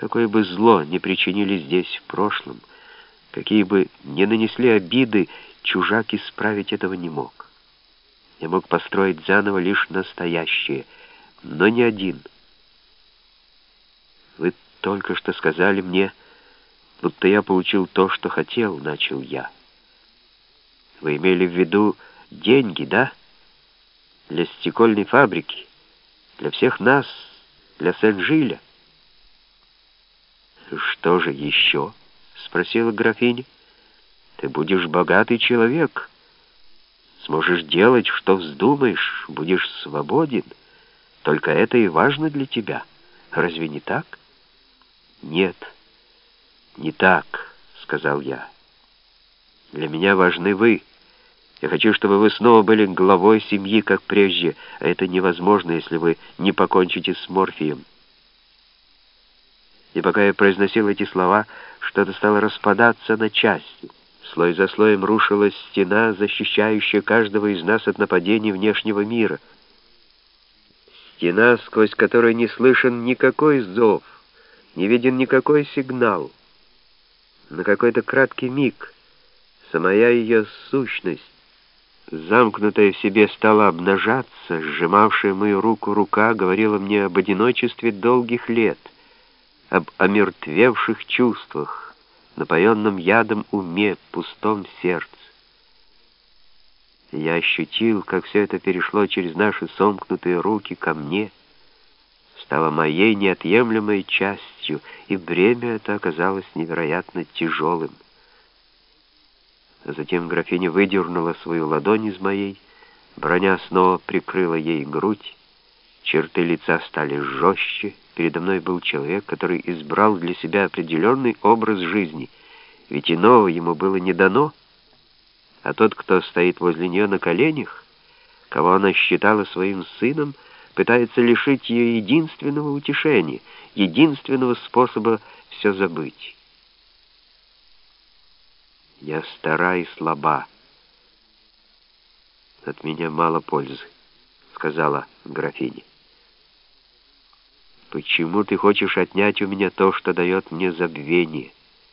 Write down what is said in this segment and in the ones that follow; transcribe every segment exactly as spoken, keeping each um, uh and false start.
Какое бы зло не причинили здесь в прошлом, какие бы не нанесли обиды, чужак исправить этого не мог. Я мог построить заново лишь настоящее, но не один. Вы только что сказали мне, будто я получил то, что хотел, начал я. Вы имели в виду деньги, да? Для стекольной фабрики, для всех нас, для Сен-Жиля. «Что же еще?» — спросила графиня. «Ты будешь богатый человек, сможешь делать, что вздумаешь, будешь свободен. Только это и важно для тебя. Разве не так?» «Нет, не так», — сказал я. «Для меня важны вы. Я хочу, чтобы вы снова были главой семьи, как прежде, а это невозможно, если вы не покончите с морфием». И пока я произносил эти слова, что-то стало распадаться на части. Слой за слоем рушилась стена, защищающая каждого из нас от нападений внешнего мира. Стена, сквозь которую не слышен никакой зов, не виден никакой сигнал. На какой-то краткий миг самая ее сущность, замкнутая в себе, стала обнажаться, сжимавшая мою руку рука говорила мне об одиночестве долгих лет, об омертвевших чувствах, напоенном ядом уме, пустом сердце. Я ощутил, как все это перешло через наши сомкнутые руки ко мне, стало моей неотъемлемой частью, и бремя это оказалось невероятно тяжелым. А затем графиня выдернула свою ладонь из моей, броня снова прикрыла ей грудь, черты лица стали жестче. Передо мной был человек, который избрал для себя определенный образ жизни, ведь иного ему было не дано, а тот, кто стоит возле нее на коленях, кого она считала своим сыном, пытается лишить ее единственного утешения, единственного способа все забыть. «Я стара и слаба. От меня мало пользы», — сказала графиня. «Почему ты хочешь отнять у меня то, что дает мне забвение?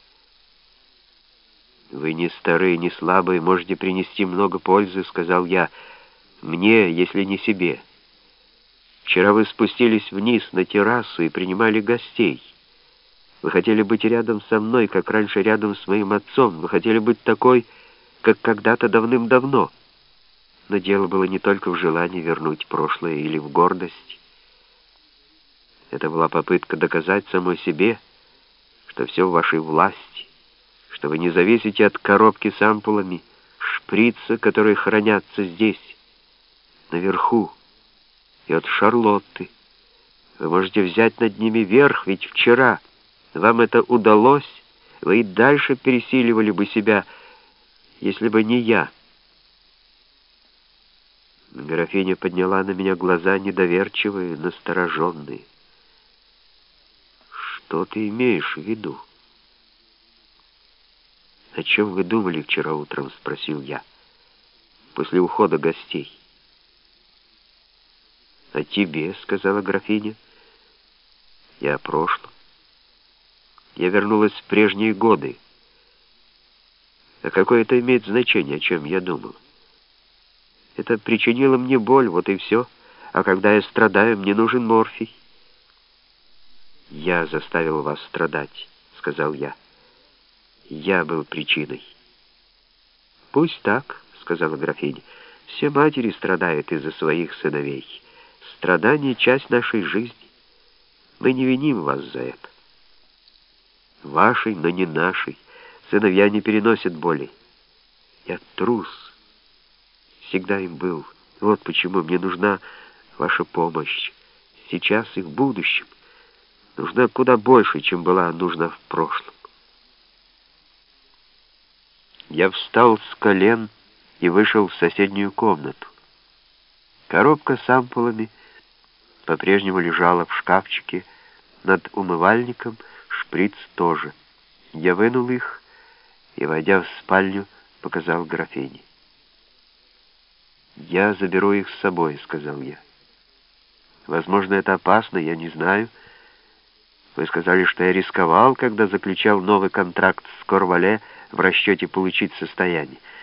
Вы не старые, не слабые, можете принести много пользы», — сказал я, — «мне, если не себе. Вчера вы спустились вниз на террасу и принимали гостей. Вы хотели быть рядом со мной, как раньше рядом с моим отцом. Вы хотели быть такой, как когда-то давным-давно. Но дело было не только в желании вернуть прошлое или в гордости. Это была попытка доказать самой себе, что все в вашей власти, что вы не зависите от коробки с ампулами, шприца, которые хранятся здесь, наверху, и от Шарлотты. Вы можете взять над ними верх, ведь вчера вам это удалось, вы и дальше пересиливали бы себя, если бы не я». Графиня подняла на меня глаза недоверчивые, настороженные. «Что ты имеешь в виду?» «О чем вы думали вчера утром?» — спросил я, после ухода гостей. «О тебе», — сказала графиня. «Я о прошлом. Я вернулась в прежние годы. А какое это имеет значение, о чем я думал? Это причинило мне боль, вот и все. А когда я страдаю, мне нужен морфий». «Я заставил вас страдать», — сказал я. «Я был причиной». «Пусть так», — сказала графиня. «Все матери страдают из-за своих сыновей. Страдание — часть нашей жизни. Мы не виним вас за это. Вашей, но не нашей. Сыновья не переносят боли. Я трус. Всегда им был. Вот почему мне нужна ваша помощь. Сейчас и в будущем. Нужна куда больше, чем была нужна в прошлом». Я встал с колен и вышел в соседнюю комнату. Коробка с ампулами по-прежнему лежала в шкафчике над умывальником, шприц тоже. Я вынул их и, войдя в спальню, показал графине. «Я заберу их с собой», — сказал я. «Возможно, это опасно, я не знаю. Вы сказали, что я рисковал, когда заключал новый контракт с Корвале в расчете получить состояние.